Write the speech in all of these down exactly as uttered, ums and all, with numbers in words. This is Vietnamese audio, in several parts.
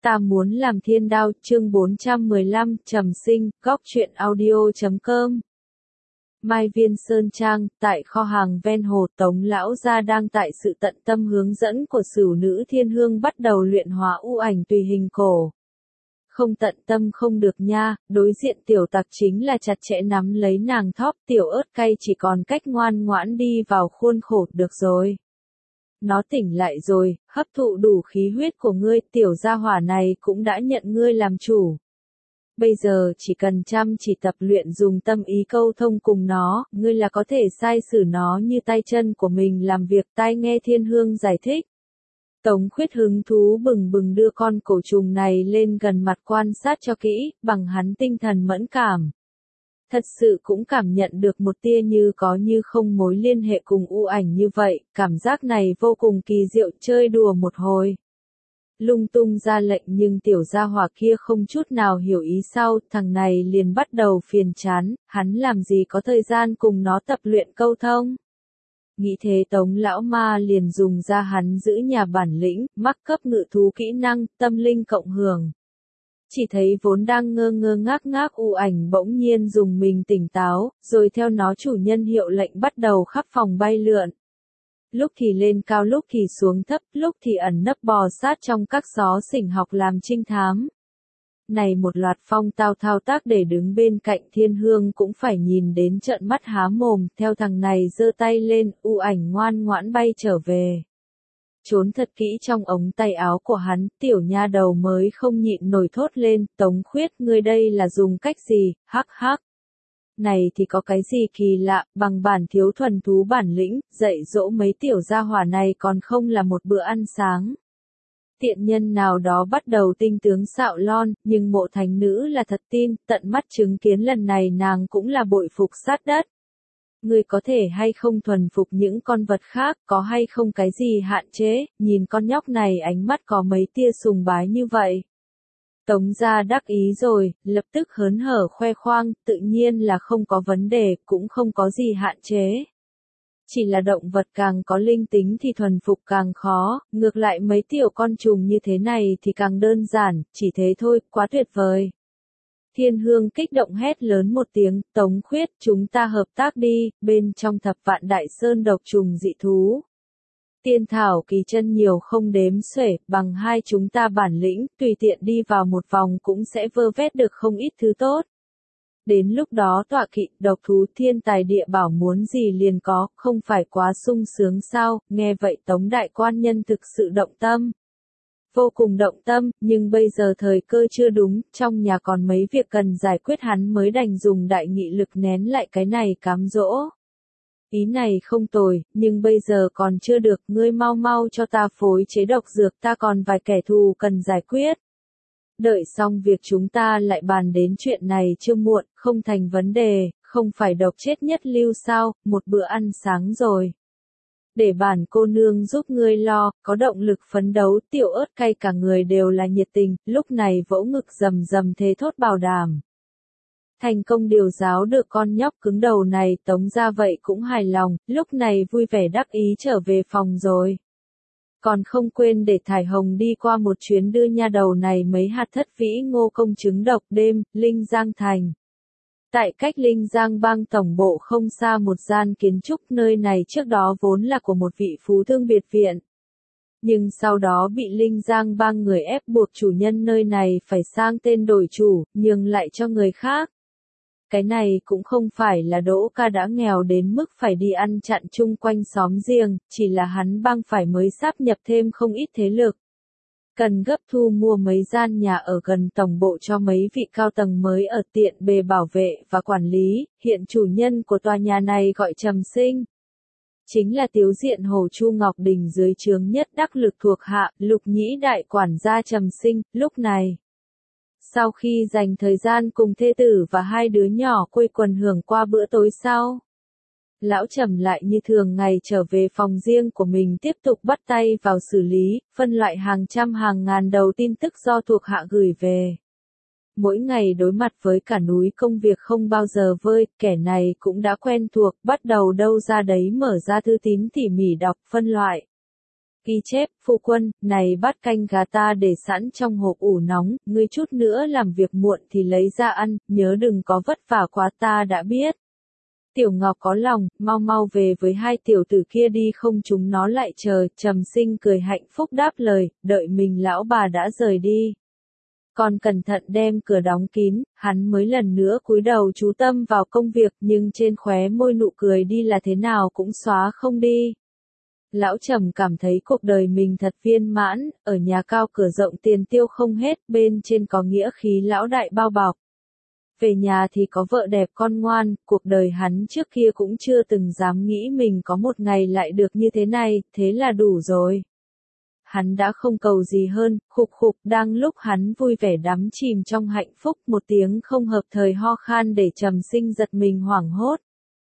Ta muốn làm thiên đao, chương bốn trăm mười lăm, Trầm Sinh, góc truyện audio chấm com. Mai Viên Sơn Trang, tại kho hàng ven hồ, Tống lão gia đang tại sự tận tâm hướng dẫn của Sửu Nữ Thiên Hương bắt đầu luyện hóa u ảnh tùy hình cổ. Không tận tâm không được nha, đối diện tiểu tặc chính là chặt chẽ nắm lấy nàng thóp, tiểu ớt cay chỉ còn cách ngoan ngoãn đi vào khuôn khổ được rồi. Nó tỉnh lại rồi, hấp thụ đủ khí huyết của ngươi, tiểu gia hỏa này cũng đã nhận ngươi làm chủ. Bây giờ chỉ cần chăm chỉ tập luyện dùng tâm ý câu thông cùng nó, ngươi là có thể sai sử nó như tay chân của mình làm việc. Tai nghe Thiên Hương giải thích. Tống Khuyết hứng thú bừng bừng đưa con cổ trùng này lên gần mặt quan sát cho kỹ, bằng hắn tinh thần mẫn cảm. Thật sự cũng cảm nhận được một tia như có như không mối liên hệ cùng u ảnh như vậy, cảm giác này vô cùng kỳ diệu, chơi đùa một hồi. Lung tung ra lệnh nhưng tiểu gia hỏa kia không chút nào hiểu ý sau, thằng này liền bắt đầu phiền chán, hắn làm gì có thời gian cùng nó tập luyện câu thông. Nghĩ thế Tống lão ma liền dùng ra hắn giữ nhà bản lĩnh, mắc cấp ngự thú kỹ năng, tâm linh cộng hưởng. Chỉ thấy vốn đang ngơ ngơ ngác ngác u ảnh bỗng nhiên dùng mình tỉnh táo, rồi theo nó chủ nhân hiệu lệnh bắt đầu khắp phòng bay lượn. Lúc thì lên cao lúc thì xuống thấp, lúc thì ẩn nấp bò sát trong các xó xỉnh học làm trinh thám. Này một loạt phong tao thao tác để đứng bên cạnh Thiên Hương cũng phải nhìn đến trợn mắt há mồm, theo thằng này giơ tay lên, u ảnh ngoan ngoãn bay trở về. Trốn thật kỹ trong ống tay áo của hắn, tiểu nha đầu mới không nhịn nổi thốt lên, Tống Khuyết ngươi đây là dùng cách gì, hắc hắc. Này thì có cái gì kỳ lạ, bằng bản thiếu thuần thú bản lĩnh, dạy dỗ mấy tiểu gia hỏa này còn không là một bữa ăn sáng. Tiện nhân nào đó bắt đầu tinh tướng xạo lon, nhưng mộ thánh nữ là thật tin, tận mắt chứng kiến lần này nàng cũng là bội phục sát đất. Ngươi có thể hay không thuần phục những con vật khác, có hay không cái gì hạn chế, nhìn con nhóc này ánh mắt có mấy tia sùng bái như vậy. Tống gia đắc ý rồi, lập tức hớn hở khoe khoang, tự nhiên là không có vấn đề, cũng không có gì hạn chế. Chỉ là động vật càng có linh tính thì thuần phục càng khó, ngược lại mấy tiểu con trùng như thế này thì càng đơn giản, chỉ thế thôi, quá tuyệt vời. Thiên Hương kích động hét lớn một tiếng, Tống Khuyết, chúng ta hợp tác đi, bên trong thập vạn đại sơn độc trùng dị thú. Tiên thảo kỳ chân nhiều không đếm xuể, bằng hai chúng ta bản lĩnh, tùy tiện đi vào một vòng cũng sẽ vơ vét được không ít thứ tốt. Đến lúc đó tọa kỵ, độc thú thiên tài địa bảo muốn gì liền có, không phải quá sung sướng sao, nghe vậy Tống đại quan nhân thực sự động tâm. Vô cùng động tâm, nhưng bây giờ thời cơ chưa đúng, trong nhà còn mấy việc cần giải quyết hắn mới đành dùng đại nghị lực nén lại cái này cám dỗ. Ý này không tồi, nhưng bây giờ còn chưa được, ngươi mau mau cho ta phối chế độc dược, ta còn vài kẻ thù cần giải quyết. Đợi xong việc chúng ta lại bàn đến chuyện này chưa muộn, không thành vấn đề, không phải độc chết nhất lưu sao, một bữa ăn sáng rồi. Để bản cô nương giúp ngươi lo, có động lực phấn đấu, tiểu ớt cay cả người đều là nhiệt tình, lúc này vỗ ngực rầm rầm thế thốt bảo đảm. Thành công điều giáo được con nhóc cứng đầu này, Tống ra vậy cũng hài lòng, lúc này vui vẻ đắc ý trở về phòng rồi. Còn không quên để Thải Hồng đi qua một chuyến đưa nha đầu này mấy hạt thất vĩ ngô công trứng độc đêm, Linh Giang Thành. Tại cách Linh Giang bang tổng bộ không xa một gian kiến trúc, nơi này trước đó vốn là của một vị phú thương biệt viện. Nhưng sau đó bị Linh Giang bang người ép buộc chủ nhân nơi này phải sang tên đổi chủ, nhường lại cho người khác. Cái này cũng không phải là Đỗ ca đã nghèo đến mức phải đi ăn chặn chung quanh xóm riêng, chỉ là hắn bang phải mới sáp nhập thêm không ít thế lực. Cần gấp thu mua mấy gian nhà ở gần tổng bộ cho mấy vị cao tầng mới ở tiện bề bảo vệ và quản lý, hiện chủ nhân của tòa nhà này gọi Trầm Sinh. Chính là Tiếu Diện Hồ Chu Ngọc Đình dưới trướng nhất đắc lực thuộc hạ, Lục Nhĩ đại quản gia Trầm Sinh, lúc này. Sau khi dành thời gian cùng thê tử và hai đứa nhỏ quây quần hưởng qua bữa tối sau, lão Trầm lại như thường ngày trở về phòng riêng của mình tiếp tục bắt tay vào xử lý, phân loại hàng trăm hàng ngàn đầu tin tức do thuộc hạ gửi về. Mỗi ngày đối mặt với cả núi công việc không bao giờ vơi, kẻ này cũng đã quen thuộc, bắt đầu đâu ra đấy mở ra thư tín tỉ mỉ đọc, phân loại. Ghi chép, phu quân, này bát canh gà ta để sẵn trong hộp ủ nóng, ngươi chút nữa làm việc muộn thì lấy ra ăn, nhớ đừng có vất vả quá ta đã biết. Tiểu Ngọc có lòng, mau mau về với hai tiểu tử kia đi không chúng nó lại chờ, Trầm Sinh cười hạnh phúc đáp lời, đợi mình lão bà đã rời đi. Còn cẩn thận đem cửa đóng kín, hắn mới lần nữa cúi đầu chú tâm vào công việc nhưng trên khóe môi nụ cười đi là thế nào cũng xóa không đi. Lão Trầm cảm thấy cuộc đời mình thật viên mãn, ở nhà cao cửa rộng tiền tiêu không hết, bên trên có nghĩa khí lão đại bao bọc. Về nhà thì có vợ đẹp con ngoan, cuộc đời hắn trước kia cũng chưa từng dám nghĩ mình có một ngày lại được như thế này, thế là đủ rồi. Hắn đã không cầu gì hơn, khục khục, đang lúc hắn vui vẻ đắm chìm trong hạnh phúc, một tiếng không hợp thời ho khan để Trầm Sinh giật mình hoảng hốt.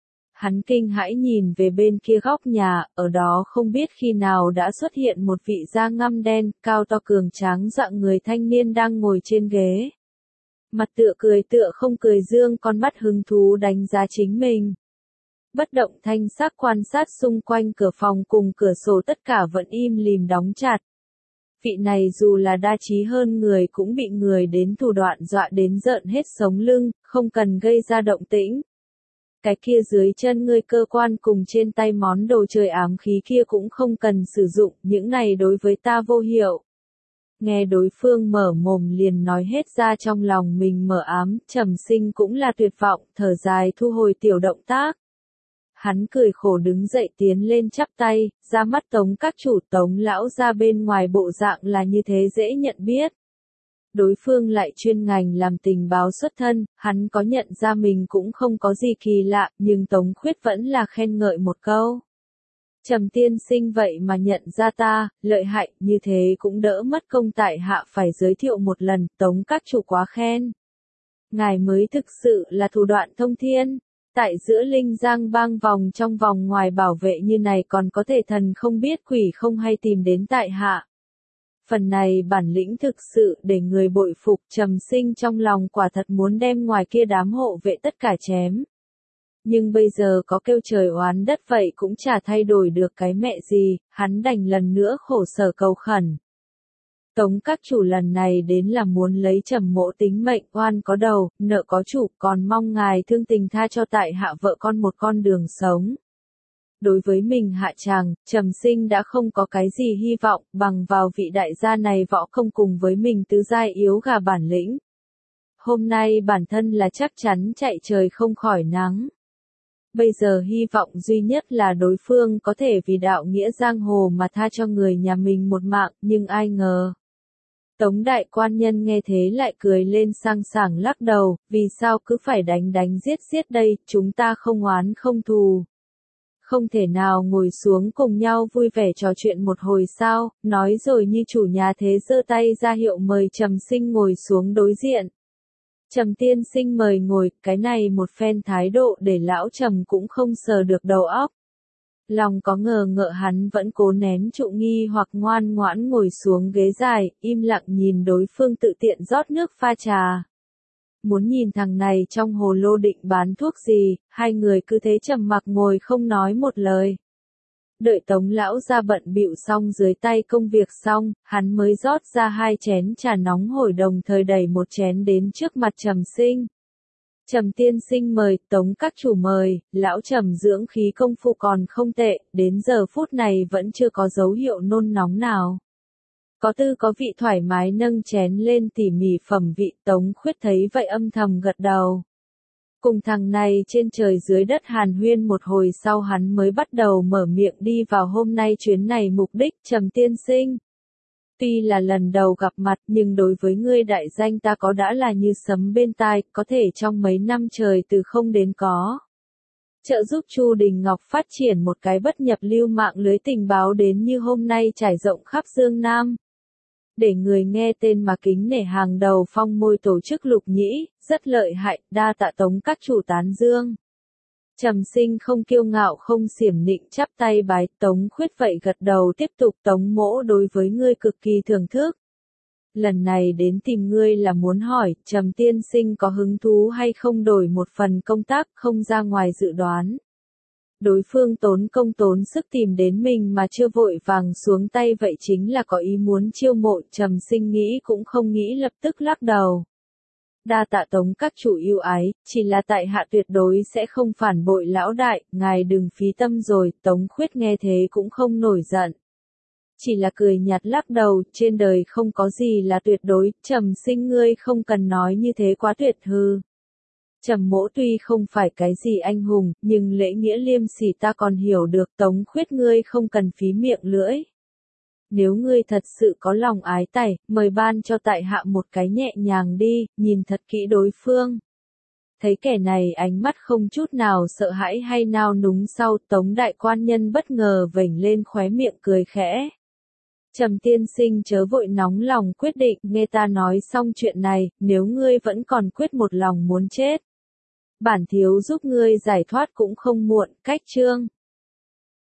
Hắn kinh hãi nhìn về bên kia góc nhà, ở đó không biết khi nào đã xuất hiện một vị da ngăm đen, cao to cường tráng dạng người thanh niên đang ngồi trên ghế. Mặt tựa cười tựa không cười dương con mắt hứng thú đánh giá chính mình. Bất động thanh sắc quan sát xung quanh cửa phòng cùng cửa sổ tất cả vẫn im lìm đóng chặt. Vị này dù là đa trí hơn người cũng bị người đến thủ đoạn dọa đến rợn hết sống lưng, không cần gây ra động tĩnh. Cái kia dưới chân ngươi cơ quan cùng trên tay món đồ chơi ám khí kia cũng không cần sử dụng, những này đối với ta vô hiệu. Nghe đối phương mở mồm liền nói hết ra trong lòng mình mở ám, Trầm Sinh cũng là tuyệt vọng, thở dài thu hồi tiểu động tác. Hắn cười khổ đứng dậy tiến lên chắp tay, ra mắt Tống các chủ, Tống lão ra bên ngoài bộ dạng là như thế dễ nhận biết. Đối phương lại chuyên ngành làm tình báo xuất thân, hắn có nhận ra mình cũng không có gì kỳ lạ, nhưng Tống Khuyết vẫn là khen ngợi một câu. Trầm tiên sinh vậy mà nhận ra ta, lợi hại, như thế cũng đỡ mất công tại hạ phải giới thiệu một lần, Tống các chủ quá khen. Ngài mới thực sự là thủ đoạn thông thiên. Tại giữa Linh Giang bang vòng trong vòng ngoài bảo vệ như này còn có thể thần không biết quỷ không hay tìm đến tại hạ. Phần này bản lĩnh thực sự để người bội phục, Trầm Sinh trong lòng quả thật muốn đem ngoài kia đám hộ vệ tất cả chém. Nhưng bây giờ có kêu trời oán đất vậy cũng chả thay đổi được cái mẹ gì, hắn đành lần nữa khổ sở cầu khẩn. Tống các chủ lần này đến là muốn lấy Trầm mỗ tính mệnh, oan có đầu, nợ có chủ, còn mong ngài thương tình tha cho tại hạ vợ con một con đường sống. Đối với mình hạ tràng, Trầm Sinh đã không có cái gì hy vọng, bằng vào vị đại gia này võ công cùng với mình tứ giai yếu gà bản lĩnh. Hôm nay bản thân là chắc chắn chạy trời không khỏi nắng. Bây giờ hy vọng duy nhất là đối phương có thể vì đạo nghĩa giang hồ mà tha cho người nhà mình một mạng, nhưng ai ngờ. Tống đại quan nhân nghe thế lại cười lên sang sảng lắc đầu, vì sao cứ phải đánh đánh giết giết đây, chúng ta không oán không thù. Không thể nào ngồi xuống cùng nhau vui vẻ trò chuyện một hồi sao, nói rồi như chủ nhà thế giơ tay ra hiệu mời Trầm Sinh ngồi xuống đối diện. Trầm tiên sinh mời ngồi, cái này một phen thái độ để lão Trầm cũng không sờ được đầu óc. Lòng có ngờ ngợ hắn vẫn cố nén trụ nghi hoặc ngoan ngoãn ngồi xuống ghế dài, im lặng nhìn đối phương tự tiện rót nước pha trà. Muốn nhìn thằng này trong hồ lô định bán thuốc gì, hai người cứ thế trầm mặc ngồi không nói một lời. Đợi Tống lão ra bận bịu xong dưới tay công việc xong, hắn mới rót ra hai chén trà nóng hổi đồng thời đẩy một chén đến trước mặt Trầm Sinh. Trầm tiên sinh mời, Tống các chủ mời, lão Trầm dưỡng khí công phu còn không tệ, đến giờ phút này vẫn chưa có dấu hiệu nôn nóng nào. Có tư có vị thoải mái nâng chén lên tỉ mỉ phẩm vị, Tống Khuyết thấy vậy âm thầm gật đầu. Cùng thằng này trên trời dưới đất hàn huyên một hồi sau hắn mới bắt đầu mở miệng đi vào hôm nay chuyến này mục đích, Trầm tiên sinh. Tuy là lần đầu gặp mặt nhưng đối với ngươi đại danh ta có đã là như sấm bên tai, có thể trong mấy năm trời từ không đến có. Trợ giúp Chu Đình Ngọc phát triển một cái bất nhập lưu mạng lưới tình báo đến như hôm nay trải rộng khắp Dương Nam. Để người nghe tên mà kính nể hàng đầu phong môi tổ chức Lục Nhĩ, rất lợi hại, đa tạ Tống các chủ tán dương. Trầm Sinh không kiêu ngạo không xiểm nịnh chắp tay bái, Tống Khuyết vậy gật đầu tiếp tục, Tống mỗ đối với ngươi cực kỳ thưởng thức. Lần này đến tìm ngươi là muốn hỏi, Trầm tiên sinh có hứng thú hay không đổi một phần công tác không ra ngoài dự đoán. Đối phương tốn công tốn sức tìm đến mình mà chưa vội vàng xuống tay vậy chính là có ý muốn chiêu mộ. Trầm Sinh nghĩ cũng không nghĩ lập tức lắc đầu. Đa tạ Tống các chủ yêu ái, chỉ là tại hạ tuyệt đối sẽ không phản bội lão đại, ngài đừng phí tâm rồi. Tống Khuyết nghe thế cũng không nổi giận. Chỉ là cười nhạt lắc đầu, trên đời không có gì là tuyệt đối. Trầm Sinh ngươi không cần nói như thế quá tuyệt hư. Trầm Mỗ tuy không phải cái gì anh hùng, nhưng lễ nghĩa liêm sỉ ta còn hiểu được. Tống Khuyết ngươi không cần phí miệng lưỡi. Nếu ngươi thật sự có lòng ái tài, mời ban cho tại hạ một cái nhẹ nhàng đi, nhìn thật kỹ đối phương. Thấy kẻ này ánh mắt không chút nào sợ hãi hay nao núng sau, Tống đại quan nhân bất ngờ vểnh lên khóe miệng cười khẽ. Trầm tiên sinh chớ vội nóng lòng quyết định, nghe ta nói xong chuyện này, nếu ngươi vẫn còn quyết một lòng muốn chết. Bản thiếu giúp ngươi giải thoát cũng không muộn. Cách chương